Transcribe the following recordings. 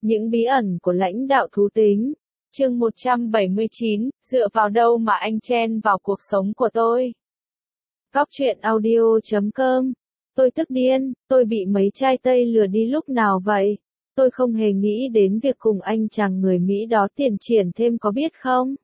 Những bí ẩn của lãnh đạo thú tính. Chương 179, dựa vào đâu mà anh chen vào cuộc sống của tôi? Góc truyện audio.com. Tôi tức điên, tôi bị mấy trai Tây lừa đi lúc nào vậy? Tôi không hề nghĩ đến việc cùng anh chàng người Mỹ đó tiền triển thêm có biết không?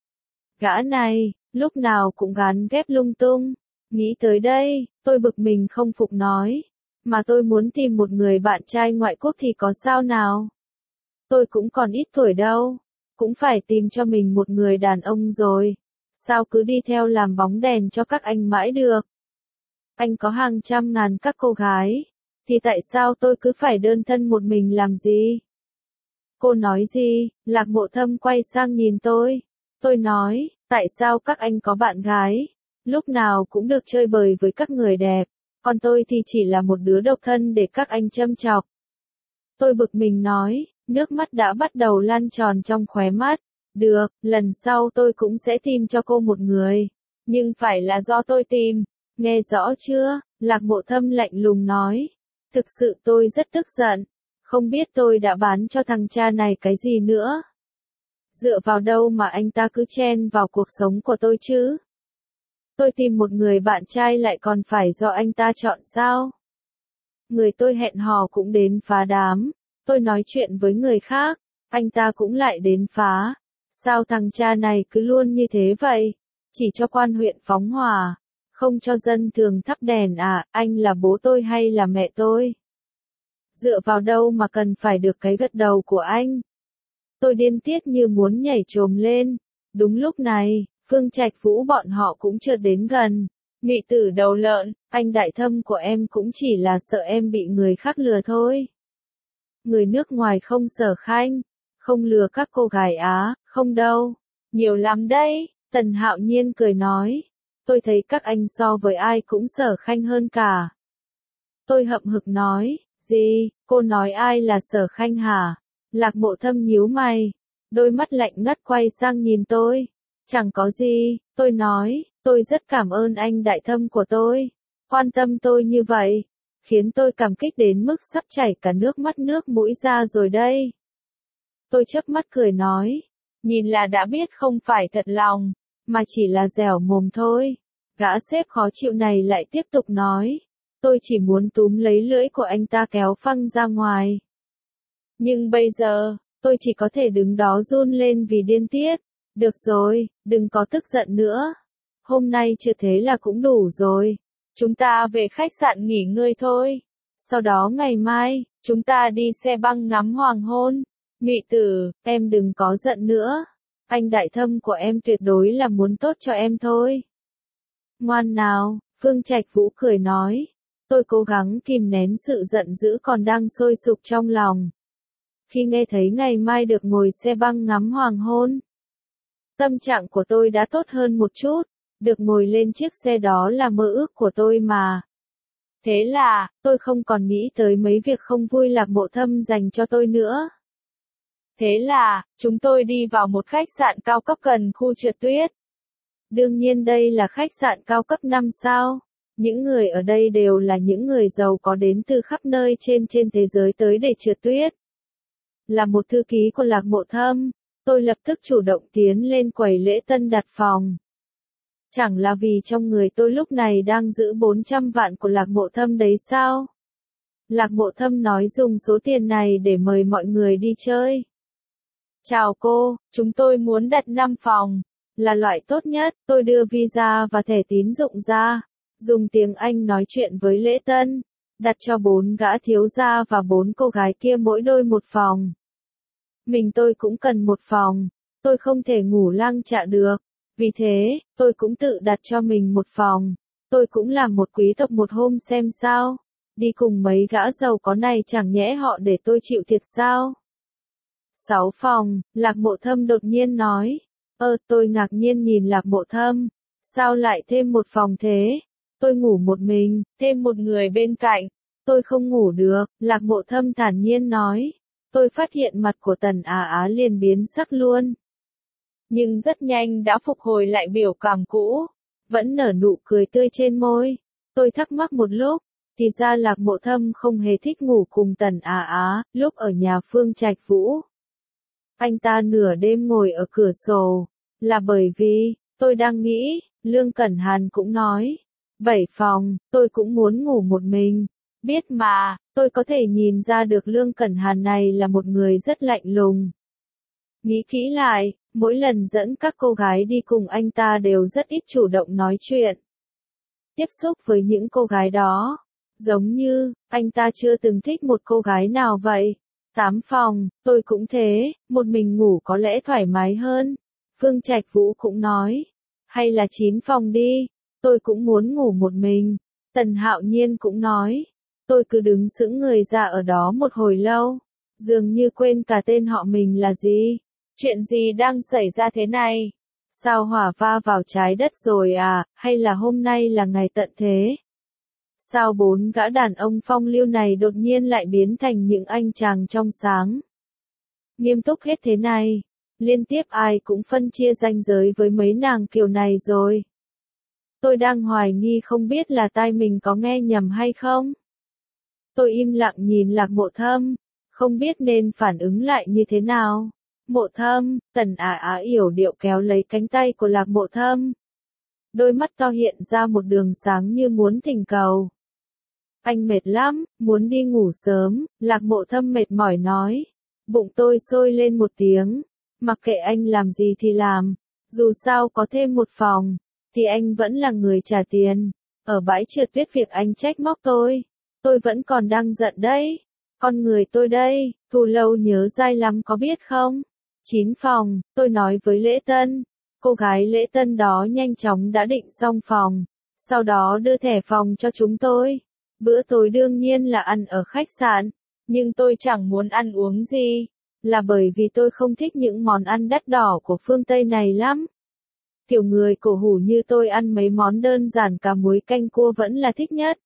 Gã này, lúc nào cũng gán ghép lung tung. Nghĩ tới đây, tôi bực mình không phục nói. Mà tôi muốn tìm một người bạn trai ngoại quốc thì có sao nào? Tôi cũng còn ít tuổi đâu. Cũng phải tìm cho mình một người đàn ông rồi. Sao cứ đi theo làm bóng đèn cho các anh mãi được? Anh có hàng trăm ngàn các cô gái. Thì tại sao tôi cứ phải đơn thân một mình làm gì? Cô nói gì? Lạc Mộ Thâm quay sang nhìn tôi. Tôi nói, tại sao các anh có bạn gái? Lúc nào cũng được chơi bời với các người đẹp. Còn tôi thì chỉ là một đứa độc thân để các anh châm chọc. Tôi bực mình nói, nước mắt đã bắt đầu lan tròn trong khóe mắt. Được, lần sau tôi cũng sẽ tìm cho cô một người. Nhưng phải là do tôi tìm. Nghe rõ chưa? Lạc Mộ Thâm lạnh lùng nói. Thực sự tôi rất tức giận. Không biết tôi đã bán cho thằng cha này cái gì nữa. Dựa vào đâu mà anh ta cứ chen vào cuộc sống của tôi chứ? Tôi tìm một người bạn trai lại còn phải do anh ta chọn sao? Người tôi hẹn hò cũng đến phá đám. Tôi nói chuyện với người khác, anh ta cũng lại đến phá. Sao thằng cha này cứ luôn như thế vậy? Chỉ cho quan huyện phóng hỏa, không cho dân thường thắp đèn à? Anh là bố tôi hay là mẹ tôi? Dựa vào đâu mà cần phải được cái gật đầu của anh? Tôi điên tiết như muốn nhảy chồm lên. Đúng lúc này, Phương Trạch Vũ bọn họ cũng chợt đến gần. Mị tử đầu lợn, anh Đại Thâm của em cũng chỉ là sợ em bị người khác lừa thôi. Người nước ngoài không Sở Khanh, không lừa các cô gái Á, không đâu. Nhiều lắm đấy, Tần Hạo Nhiên cười nói. Tôi thấy các anh so với ai cũng Sở Khanh hơn cả. Tôi hậm hực nói, gì, cô nói ai là Sở Khanh hả? Lạc Mộ Thâm nhíu mày, đôi mắt lạnh ngắt quay sang nhìn tôi. Chẳng có gì, tôi nói, tôi rất cảm ơn anh Đại Thâm của tôi. Quan tâm tôi như vậy, khiến tôi cảm kích đến mức sắp chảy cả nước mắt nước mũi ra rồi đây. Tôi chớp mắt cười nói, nhìn là đã biết không phải thật lòng, mà chỉ là dẻo mồm thôi. Gã sếp khó chịu này lại tiếp tục nói, tôi chỉ muốn túm lấy lưỡi của anh ta kéo phăng ra ngoài. Nhưng bây giờ, tôi chỉ có thể đứng đó run lên vì điên tiết. Được rồi, đừng có tức giận nữa. Hôm nay chưa thế là cũng đủ rồi. Chúng ta về khách sạn nghỉ ngơi thôi. Sau đó ngày mai, chúng ta đi xe băng ngắm hoàng hôn. Mị tử, em đừng có giận nữa. Anh Đại Thâm của em tuyệt đối là muốn tốt cho em thôi. Ngoan nào, Phương Trạch Vũ cười nói. Tôi cố gắng kìm nén sự giận dữ còn đang sôi sục trong lòng. Khi nghe thấy ngày mai được ngồi xe băng ngắm hoàng hôn, tâm trạng của tôi đã tốt hơn một chút. Được ngồi lên chiếc xe đó là mơ ước của tôi mà. Thế là, tôi không còn nghĩ tới mấy việc không vui Lạc Mộ Thâm dành cho tôi nữa. Thế là, chúng tôi đi vào một khách sạn cao cấp gần khu trượt tuyết. Đương nhiên đây là khách sạn cao cấp 5 sao. Những người ở đây đều là những người giàu có đến từ khắp nơi trên thế giới tới để trượt tuyết. Là một thư ký của Lạc Mộ Thâm, tôi lập tức chủ động tiến lên quầy lễ tân đặt phòng. Chẳng là vì trong người tôi lúc này đang giữ 400 vạn của Lạc Mộ Thâm đấy sao? Lạc Mộ Thâm nói dùng số tiền này để mời mọi người đi chơi. Chào cô, chúng tôi muốn đặt 5 phòng. Là loại tốt nhất, tôi đưa visa và thẻ tín dụng ra. Dùng tiếng Anh nói chuyện với lễ tân. Đặt cho 4 gã thiếu gia và 4 cô gái kia mỗi đôi một phòng. Mình tôi cũng cần một phòng. Tôi không thể ngủ lăng chạ được. Vì thế, tôi cũng tự đặt cho mình một phòng. Tôi cũng làm một quý tộc một hôm xem sao. Đi cùng mấy gã giàu có này chẳng nhẽ họ để tôi chịu thiệt sao? 6 phòng, Lạc Mộ Thâm đột nhiên nói. Tôi ngạc nhiên nhìn Lạc Mộ Thâm. Sao lại thêm một phòng thế? Tôi ngủ một mình, thêm một người bên cạnh. Tôi không ngủ được, Lạc Mộ Thâm thản nhiên nói. Tôi phát hiện mặt của Tần Á Á liền biến sắc luôn. Nhưng rất nhanh đã phục hồi lại biểu cảm cũ. Vẫn nở nụ cười tươi trên môi. Tôi thắc mắc một lúc. Thì ra Lạc Mộ Thâm không hề thích ngủ cùng Tần Á Á, lúc ở nhà Phương Trạch Vũ. Anh ta nửa đêm ngồi ở cửa sổ, là bởi vì, tôi đang nghĩ, Lương Cẩn Hàn cũng nói, 7 phòng, tôi cũng muốn ngủ một mình. Biết mà, tôi có thể nhìn ra được Lương Cẩn Hàn này là một người rất lạnh lùng. Nghĩ kỹ lại, mỗi lần dẫn các cô gái đi cùng anh ta đều rất ít chủ động nói chuyện. Tiếp xúc với những cô gái đó, giống như, anh ta chưa từng thích một cô gái nào vậy. 8 phòng, tôi cũng thế, một mình ngủ có lẽ thoải mái hơn. Phương Trạch Vũ cũng nói, hay là 9 phòng đi, tôi cũng muốn ngủ một mình. Tần Hạo Nhiên cũng nói, tôi cứ đứng sững người ra ở đó một hồi lâu, dường như quên cả tên họ mình là gì. Chuyện gì đang xảy ra thế này? Sao hỏa va vào trái đất rồi à, hay là hôm nay là ngày tận thế? Sao 4 gã đàn ông phong lưu này đột nhiên lại biến thành những anh chàng trong sáng? Nghiêm túc hết thế này, liên tiếp ai cũng phân chia ranh giới với mấy nàng kiểu này rồi. Tôi đang hoài nghi không biết là tai mình có nghe nhầm hay không. Tôi im lặng nhìn Lạc Mộ Thâm, không biết nên phản ứng lại như thế nào. Mộ Thâm, Tần Á Á yểu điệu kéo lấy cánh tay của Lạc Mộ Thâm. Đôi mắt to hiện ra một đường sáng như muốn thỉnh cầu. Anh mệt lắm, muốn đi ngủ sớm, Lạc Mộ Thâm mệt mỏi nói. Bụng tôi sôi lên một tiếng, mặc kệ anh làm gì thì làm, dù sao có thêm một phòng, thì anh vẫn là người trả tiền. Ở bãi trượt tuyết việc anh trách móc tôi vẫn còn đang giận đấy. Con người tôi đây, thù lâu nhớ dai lắm có biết không? 9 phòng, tôi nói với Lễ Tân. Cô gái Lễ Tân đó nhanh chóng đã định xong phòng, sau đó đưa thẻ phòng cho chúng tôi. Bữa tối đương nhiên là ăn ở khách sạn, nhưng tôi chẳng muốn ăn uống gì, là bởi vì tôi không thích những món ăn đắt đỏ của phương Tây này lắm. Kiểu người cổ hủ như tôi ăn mấy món đơn giản cá muối canh cua vẫn là thích nhất.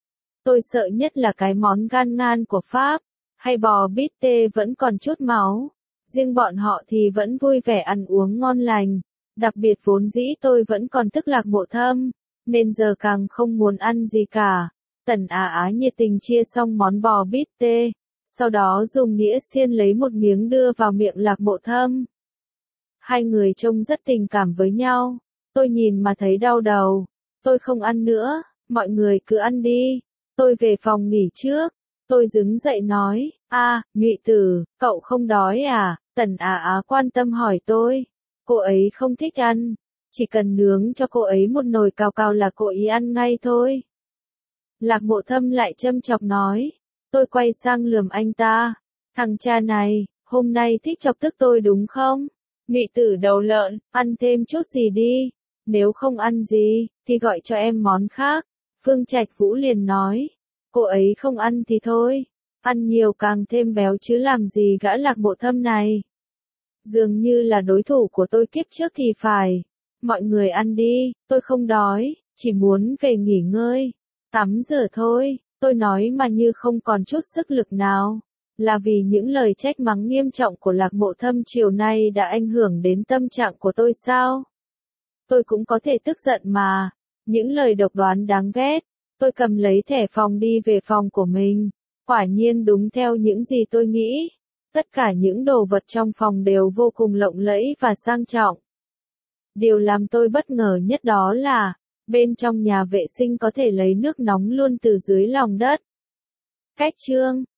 Tôi sợ nhất là cái món gan ngan của Pháp, hay bò bít tê vẫn còn chút máu. Riêng bọn họ thì vẫn vui vẻ ăn uống ngon lành. Đặc biệt vốn dĩ tôi vẫn còn tức Lạc Mộ Thâm, nên giờ càng không muốn ăn gì cả. Tần Á Á nhiệt tình chia xong món bò bít tê, sau đó dùng đĩa xiên lấy một miếng đưa vào miệng Lạc Mộ Thâm. Hai người trông rất tình cảm với nhau, tôi nhìn mà thấy đau đầu. Tôi không ăn nữa, mọi người cứ ăn đi, tôi về phòng nghỉ trước. Tôi đứng dậy nói, Nhụy Tử, cậu không đói à? Tần Á Á quan tâm hỏi tôi. Cô ấy không thích ăn, chỉ cần nướng cho cô ấy một nồi cào cào là cô ấy ăn ngay thôi. Lạc Mộ Thâm lại châm chọc nói. Tôi quay sang lườm anh ta. Thằng cha này, hôm nay thích chọc tức tôi đúng không? Nhụy Tử đầu lợn, ăn thêm chút gì đi. Nếu không ăn gì, thì gọi cho em món khác. Phương Trạch Vũ liền nói. Cô ấy không ăn thì thôi. Ăn nhiều càng thêm béo chứ làm gì gã Lạc Mộ Thâm này. Dường như là đối thủ của tôi kiếp trước thì phải. Mọi người ăn đi, tôi không đói, chỉ muốn về nghỉ ngơi. Tắm rửa thôi, tôi nói mà như không còn chút sức lực nào. Là vì những lời trách mắng nghiêm trọng của Lạc Mộ Thâm chiều nay đã ảnh hưởng đến tâm trạng của tôi sao? Tôi cũng có thể tức giận mà. Những lời độc đoán đáng ghét. Tôi cầm lấy thẻ phòng đi về phòng của mình. Quả nhiên đúng theo những gì tôi nghĩ. Tất cả những đồ vật trong phòng đều vô cùng lộng lẫy và sang trọng. Điều làm tôi bất ngờ nhất đó là, bên trong nhà vệ sinh có thể lấy nước nóng luôn từ dưới lòng đất. Cách chương